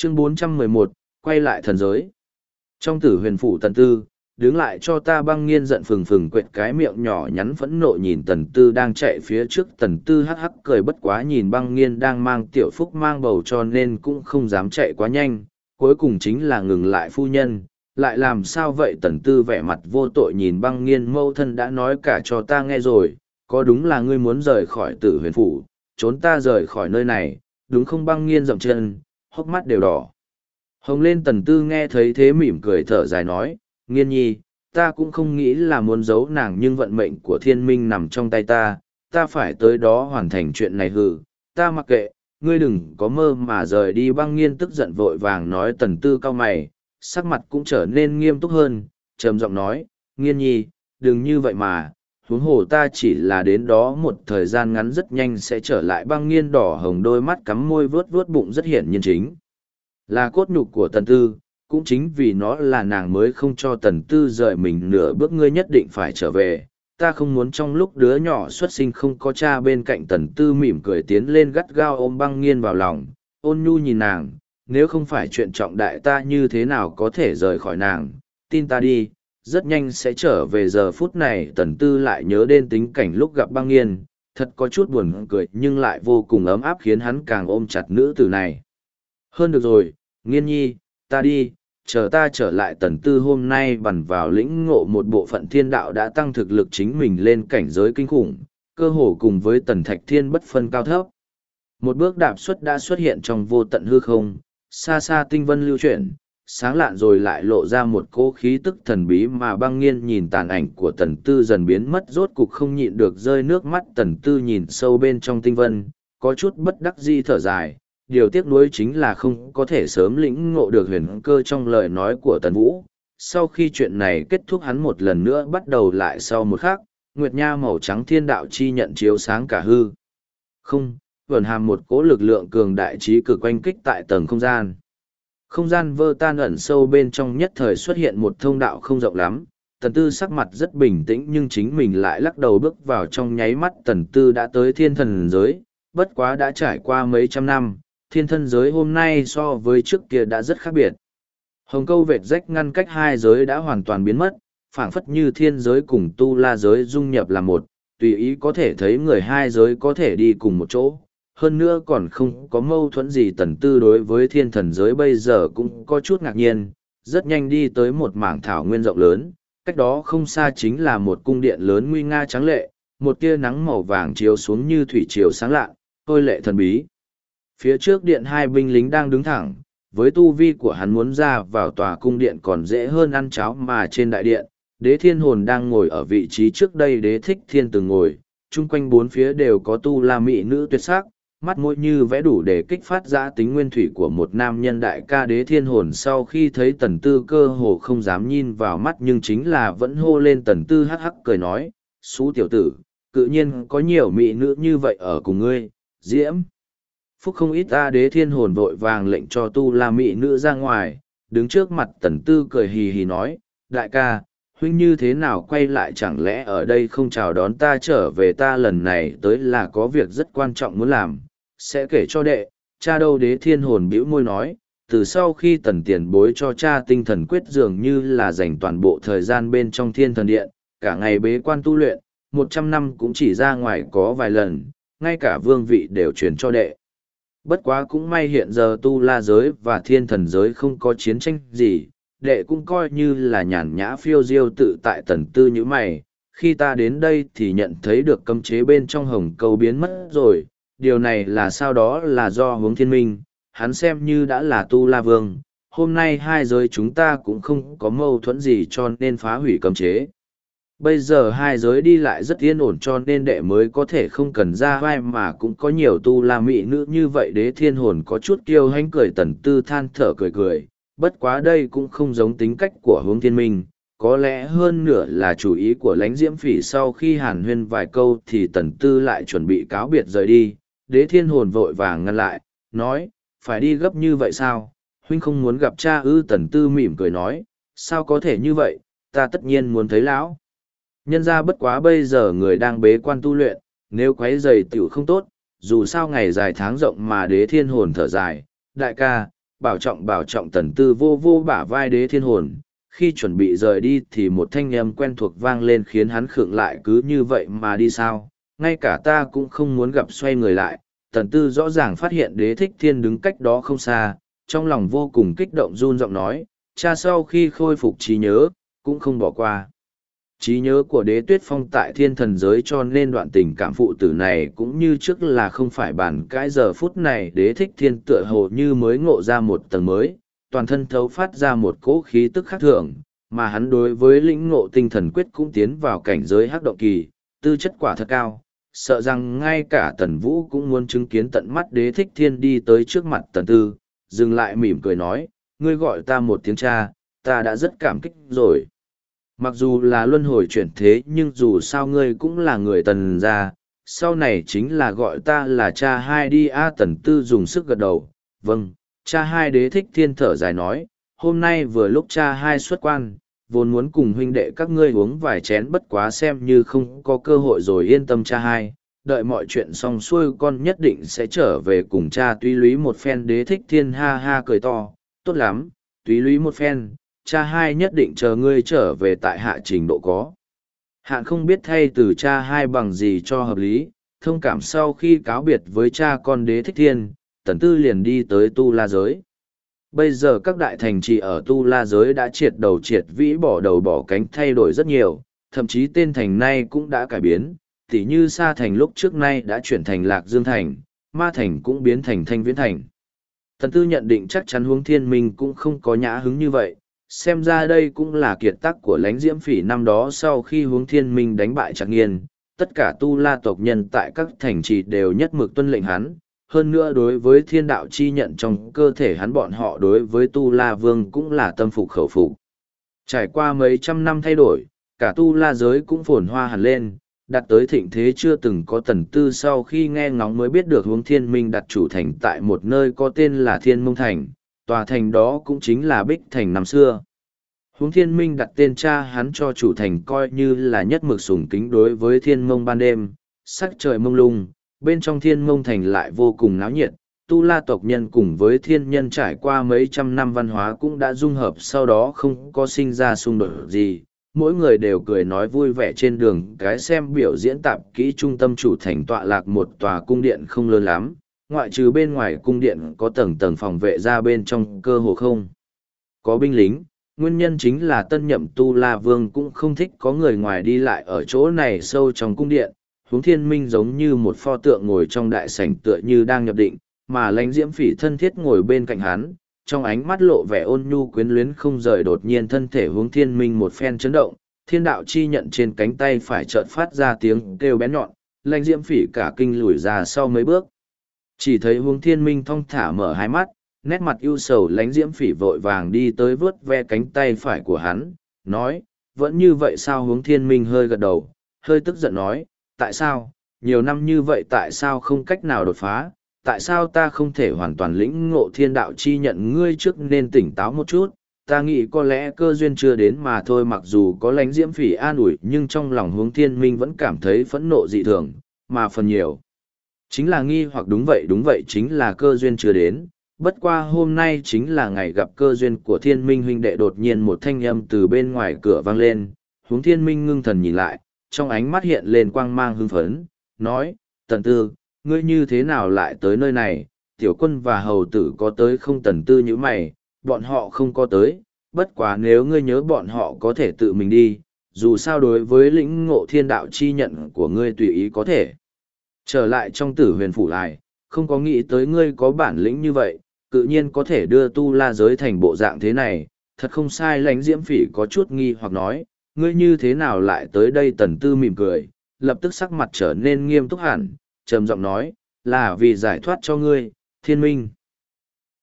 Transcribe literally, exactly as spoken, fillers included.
Chương bốn trăm mười một, quay lại thần giới. Trong tử huyền phủ tần tư, đứng lại cho ta. Băng nghiên giận phừng phừng quệt cái miệng nhỏ nhắn phẫn nộ nhìn tần tư đang chạy phía trước. Tần tư hắc hắc cười bất quá nhìn băng nghiên đang mang tiểu phúc mang bầu cho nên cũng không dám chạy quá nhanh, cuối cùng chính là ngừng lại. Phu nhân, lại làm sao vậy? Tần tư vẻ mặt vô tội nhìn băng nghiên. Mâu thân đã nói cả cho ta nghe rồi, có đúng là ngươi muốn rời khỏi tử huyền phủ, trốn ta rời khỏi nơi này, đúng không? Băng nghiên dậm chân, hốc mắt đều đỏ hồng lên. Tần tư nghe thấy thế mỉm cười thở dài nói, nghiên nhi, ta cũng không nghĩ là muốn giấu nàng, nhưng vận mệnh của thiên minh nằm trong tay ta, ta phải tới đó hoàn thành chuyện này. Hừ, ta mặc kệ, ngươi đừng có mơ mà rời đi. Băng nghiên tức giận vội vàng nói. Tần tư cau mày, sắc mặt cũng trở nên nghiêm túc hơn, trầm giọng nói, nghiên nhi, đừng như vậy mà, huống hồ ta chỉ là đến đó một thời gian ngắn, rất nhanh sẽ trở lại. Băng nghiên đỏ hồng đôi mắt cắm môi vớt vớt bụng, rất hiển nhiên chính là cốt nhục của tần tư, cũng chính vì nó là nàng mới không cho tần tư rời mình nửa bước. Ngươi nhất định phải trở về, ta không muốn trong lúc đứa nhỏ xuất sinh không có cha bên cạnh. Tần tư mỉm cười tiến lên gắt gao ôm băng nghiên vào lòng, ôn nhu nhìn nàng, nếu không phải chuyện trọng đại ta như thế nào có thể rời khỏi nàng, tin ta đi, rất nhanh sẽ trở về. Giờ phút này tần tư lại nhớ đến tính cảnh lúc gặp băng nghiên, thật có chút buồn cười nhưng lại vô cùng ấm áp, khiến hắn càng ôm chặt nữ tử này hơn. Được rồi, nghiên nhi, ta đi, chờ ta trở lại. Tần tư hôm nay bằn vào lĩnh ngộ một bộ phận thiên đạo, đã tăng thực lực chính mình lên cảnh giới kinh khủng, cơ hồ cùng với tần thạch thiên bất phân cao thấp. Một bước đạp xuất đã xuất hiện trong vô tận hư không, xa xa tinh vân lưu chuyển, sáng lạn rồi lại lộ ra một cỗ khí tức thần bí. Mà băng nghiên nhìn tàn ảnh của tần tư dần biến mất, rốt cục không nhịn được rơi nước mắt. Tần tư nhìn sâu bên trong tinh vân, có chút bất đắc dĩ thở dài. Điều tiếc nuối chính là không có thể sớm lĩnh ngộ được huyền cơ trong lời nói của tần vũ. Sau khi chuyện này kết thúc, hắn một lần nữa bắt đầu lại. Sau một khắc, nguyệt nha màu trắng thiên đạo chi nhận chiếu sáng cả hư không, vẩn hàm một cỗ lực lượng cường đại trí cực oanh kích tại tầng không gian. Không gian vỡ tan, ẩn sâu bên trong nhất thời xuất hiện một thông đạo không rộng lắm. Tần tư sắc mặt rất bình tĩnh nhưng chính mình lại lắc đầu bước vào. Trong nháy mắt tần tư đã tới thiên thần giới, bất quá đã trải qua mấy trăm năm, thiên thần giới hôm nay so với trước kia đã rất khác biệt. Hồng câu vệt rách ngăn cách hai giới đã hoàn toàn biến mất, phảng phất như thiên giới cùng tu la giới dung nhập là một, tùy ý có thể thấy người hai giới có thể đi cùng một chỗ. Hơn nữa còn không có mâu thuẫn gì. Tần tư đối với thiên thần giới bây giờ cũng có chút ngạc nhiên, rất nhanh đi tới một mảng thảo nguyên rộng lớn, cách đó không xa chính là một cung điện lớn nguy nga tráng lệ, một tia nắng màu vàng chiếu xuống như thủy triều sáng lạ, tôi lệ thần bí. Phía trước điện hai binh lính đang đứng thẳng, với tu vi của hắn muốn ra vào tòa cung điện còn dễ hơn ăn cháo. Mà trên đại điện, đế thiên hồn đang ngồi ở vị trí trước đây đế thích thiên từng ngồi, chung quanh bốn phía đều có tu la mỹ nữ tuyệt sắc, mắt mũi như vẽ đủ để kích phát ra tính nguyên thủy của một nam nhân đại ca. Đế thiên hồn sau khi thấy tần tư cơ hồ không dám nhìn vào mắt, nhưng chính là vẫn hô lên. Tần tư hắc hắc cười nói, xú tiểu tử, tự nhiên có nhiều mỹ nữ như vậy ở cùng ngươi, diễm phúc không ít ta. Đế thiên hồn vội vàng lệnh cho tu la mỹ nữ ra ngoài, đứng trước mặt tần tư cười hì hì nói, đại ca, huynh như thế nào quay lại, chẳng lẽ ở đây không chào đón ta trở về? Ta lần này tới là có việc rất quan trọng muốn làm, sẽ kể cho đệ. Cha đâu? Đế thiên hồn bĩu môi nói, từ sau khi tần tiền bối cho cha tinh thần quyết, dường như là dành toàn bộ thời gian bên trong thiên thần điện, cả ngày bế quan tu luyện, một trăm năm cũng chỉ ra ngoài có vài lần, ngay cả vương vị đều truyền cho đệ. Bất quá cũng may hiện giờ tu la giới và thiên thần giới không có chiến tranh gì, đệ cũng coi như là nhàn nhã phiêu diêu tự tại. Tần tư như mày, khi ta đến đây thì nhận thấy được cấm chế bên trong hồng câu biến mất rồi, điều này là sao? Đó là do hướng thiên minh, hắn xem như đã là tu la vương, hôm nay hai giới chúng ta cũng không có mâu thuẫn gì cho nên phá hủy cấm chế. Bây giờ hai giới đi lại rất yên ổn cho nên đệ mới có thể không cần ra vai, mà cũng có nhiều tu la mỹ nữ như vậy. Đế thiên hồn có chút kiêu hãnh cười. Tần tư than thở cười cười, bất quá đây cũng không giống tính cách của hướng thiên minh, có lẽ hơn nửa là chủ ý của lãnh diễm phỉ. Sau khi hàn huyên vài câu thì tần tư lại chuẩn bị cáo biệt rời đi. Đế thiên hồn vội vàng ngăn lại, nói, phải đi gấp như vậy sao? Huynh không muốn gặp cha ư? Tần tư mỉm cười nói, sao có thể như vậy, ta tất nhiên muốn thấy lão nhân ra, bất quá bây giờ người đang bế quan tu luyện, nếu quấy rầy tiểu không tốt, dù sao ngày dài tháng rộng mà. Đế thiên hồn thở dài, đại ca, bảo trọng bảo trọng. Tần tư vô vô bả vai Đế Thiên Hồn, khi chuẩn bị rời đi thì một thanh âm quen thuộc vang lên khiến hắn khựng lại. Cứ như vậy mà đi sao, ngay cả ta cũng không muốn gặp. Xoay người lại, Tần tư rõ ràng phát hiện Đế Thích Thiên đứng cách đó không xa, trong lòng vô cùng kích động run giọng nói, cha sau khi khôi phục trí nhớ, cũng không bỏ qua trí nhớ của Đế Tuyết Phong tại thiên thần giới, cho nên đoạn tình cảm phụ tử này cũng như trước là không phải bàn cãi. Giờ phút này Đế Thích Thiên tựa hồ như mới ngộ ra một tầng mới, toàn thân thấu phát ra một cỗ khí tức khác thường, mà hắn đối với lĩnh ngộ tinh thần quyết cũng tiến vào cảnh giới hắc động kỳ, tư chất quả thật cao, sợ rằng ngay cả Tần Vũ cũng muốn chứng kiến tận mắt. Đế Thích Thiên đi tới trước mặt Tần Tư, dừng lại mỉm cười nói, ngươi gọi ta một tiếng cha, ta đã rất cảm kích rồi. Mặc dù là luân hồi chuyển thế, nhưng dù sao ngươi cũng là người Tần gia, sau này chính là gọi ta là cha hai đi a. Tần Tư dùng sức gật đầu, vâng, cha hai. Đế Thích Thiên thở dài nói, hôm nay vừa lúc cha hai xuất quan, vốn muốn cùng huynh đệ các ngươi uống vài chén, bất quá xem như không có cơ hội rồi. Yên tâm cha hai, đợi mọi chuyện xong xuôi con nhất định sẽ trở về cùng cha túy lúy một phen. Đế Thích Thiên ha ha cười to, tốt lắm, túy lúy một phen, cha hai nhất định chờ ngươi trở về tại hạ trình độ có hạn, không biết thay từ cha hai bằng gì cho hợp lý. Thông cảm sau khi cáo biệt với cha con Đế Thích Thiên, Tần Tư liền đi tới Tu La Giới. Bây giờ các đại thành trì ở Tu La Giới đã triệt đầu triệt vĩ, bỏ đầu bỏ cánh, thay đổi rất nhiều, thậm chí tên thành nay cũng đã cải biến, tỉ như Sa Thành lúc trước nay đã chuyển thành Lạc Dương Thành, Ma Thành cũng biến thành Thanh Viễn Thành. Tần Tư nhận định chắc chắn Hướng Thiên Minh cũng không có nhã hứng như vậy, xem ra đây cũng là kiệt tác của Lãnh Diễm Phỉ năm đó. Sau khi Hướng Thiên Minh đánh bại Trạc Nghiên, tất cả Tu La tộc nhân tại các thành trì đều nhất mực tuân lệnh hắn, hơn nữa đối với thiên đạo chi nhận trong cơ thể hắn, bọn họ đối với Tu La Vương cũng là tâm phục khẩu phục. Trải qua mấy trăm năm thay đổi, cả Tu La giới cũng phồn hoa hẳn lên, đạt tới thịnh thế chưa từng có. Tần Tư sau khi nghe ngóng mới biết được Hướng Thiên Minh đặt chủ thành tại một nơi có tên là Thiên Mông Thành, tòa thành đó cũng chính là Bích Thành năm xưa. Hướng Thiên Minh đặt tên cha hắn cho chủ thành, coi như là nhất mực sùng kính đối với Thiên Mông. Ban đêm, sắc trời mông lung, bên trong Thiên Mông Thành lại vô cùng náo nhiệt. Tu La tộc nhân cùng với thiên nhân trải qua mấy trăm năm văn hóa cũng đã dung hợp, sau đó không có sinh ra xung đột gì. Mỗi người đều cười nói vui vẻ trên đường cái xem biểu diễn tạp kỹ. Trung tâm chủ thành tọa lạc một tòa cung điện không lớn lắm, ngoại trừ bên ngoài cung điện có tầng tầng phòng vệ ra, bên trong cơ hồ không có binh lính. Nguyên nhân chính là tân nhậm Tu La Vương cũng không thích có người ngoài đi lại ở chỗ này. Sâu trong cung điện, Hướng Thiên Minh giống như một pho tượng ngồi trong đại sảnh, tựa như đang nhập định, mà Lãnh Diễm Phỉ thân thiết ngồi bên cạnh hắn, trong ánh mắt lộ vẻ ôn nhu quyến luyến không rời. Đột nhiên thân thể Hướng Thiên Minh một phen chấn động, thiên đạo chi nhận trên cánh tay phải chợt phát ra tiếng kêu bén nhọn, Lãnh Diễm Phỉ cả kinh lùi ra sau mấy bước. Chỉ thấy Hướng Thiên Minh thong thả mở hai mắt, nét mặt ưu sầu. Lãnh Diễm Phỉ vội vàng đi tới vớt ve cánh tay phải của hắn, nói, vẫn như vậy sao? Hướng Thiên Minh hơi gật đầu, hơi tức giận nói, tại sao, nhiều năm như vậy tại sao không cách nào đột phá, tại sao ta không thể hoàn toàn lĩnh ngộ thiên đạo chi nhận? Ngươi trước nên tỉnh táo một chút, ta nghĩ có lẽ cơ duyên chưa đến mà thôi. Mặc dù có Lãnh Diễm Phỉ an ủi, nhưng trong lòng Hướng Thiên Minh vẫn cảm thấy phẫn nộ dị thường, mà phần nhiều chính là nghi hoặc. Đúng vậy đúng vậy, chính là cơ duyên chưa đến. Bất qua hôm nay chính là ngày gặp cơ duyên của Thiên Minh huynh đệ. Đột nhiên một thanh âm từ bên ngoài cửa vang lên, Hướng Thiên Minh ngưng thần nhìn lại, trong ánh mắt hiện lên quang mang hưng phấn, nói, Tần Tư, ngươi như thế nào lại tới nơi này? Tiểu Quân và hầu tử có tới không? Tần Tư nhíu mày, bọn họ không có tới, bất quá nếu ngươi nhớ bọn họ có thể tự mình đi, dù sao đối với lĩnh ngộ thiên đạo chi nhận của ngươi tùy ý có thể trở lại trong Tử Huyền phủ lại. Không có nghĩ tới ngươi có bản lĩnh như vậy, tự nhiên có thể đưa Tu La giới thành bộ dạng thế này, thật không sai. Lãnh Diễm Phỉ có chút nghi hoặc nói, ngươi như thế nào lại tới đây? Tần Tư mỉm cười, lập tức sắc mặt trở nên nghiêm túc hẳn, trầm giọng nói, là vì giải thoát cho ngươi, Thiên Minh.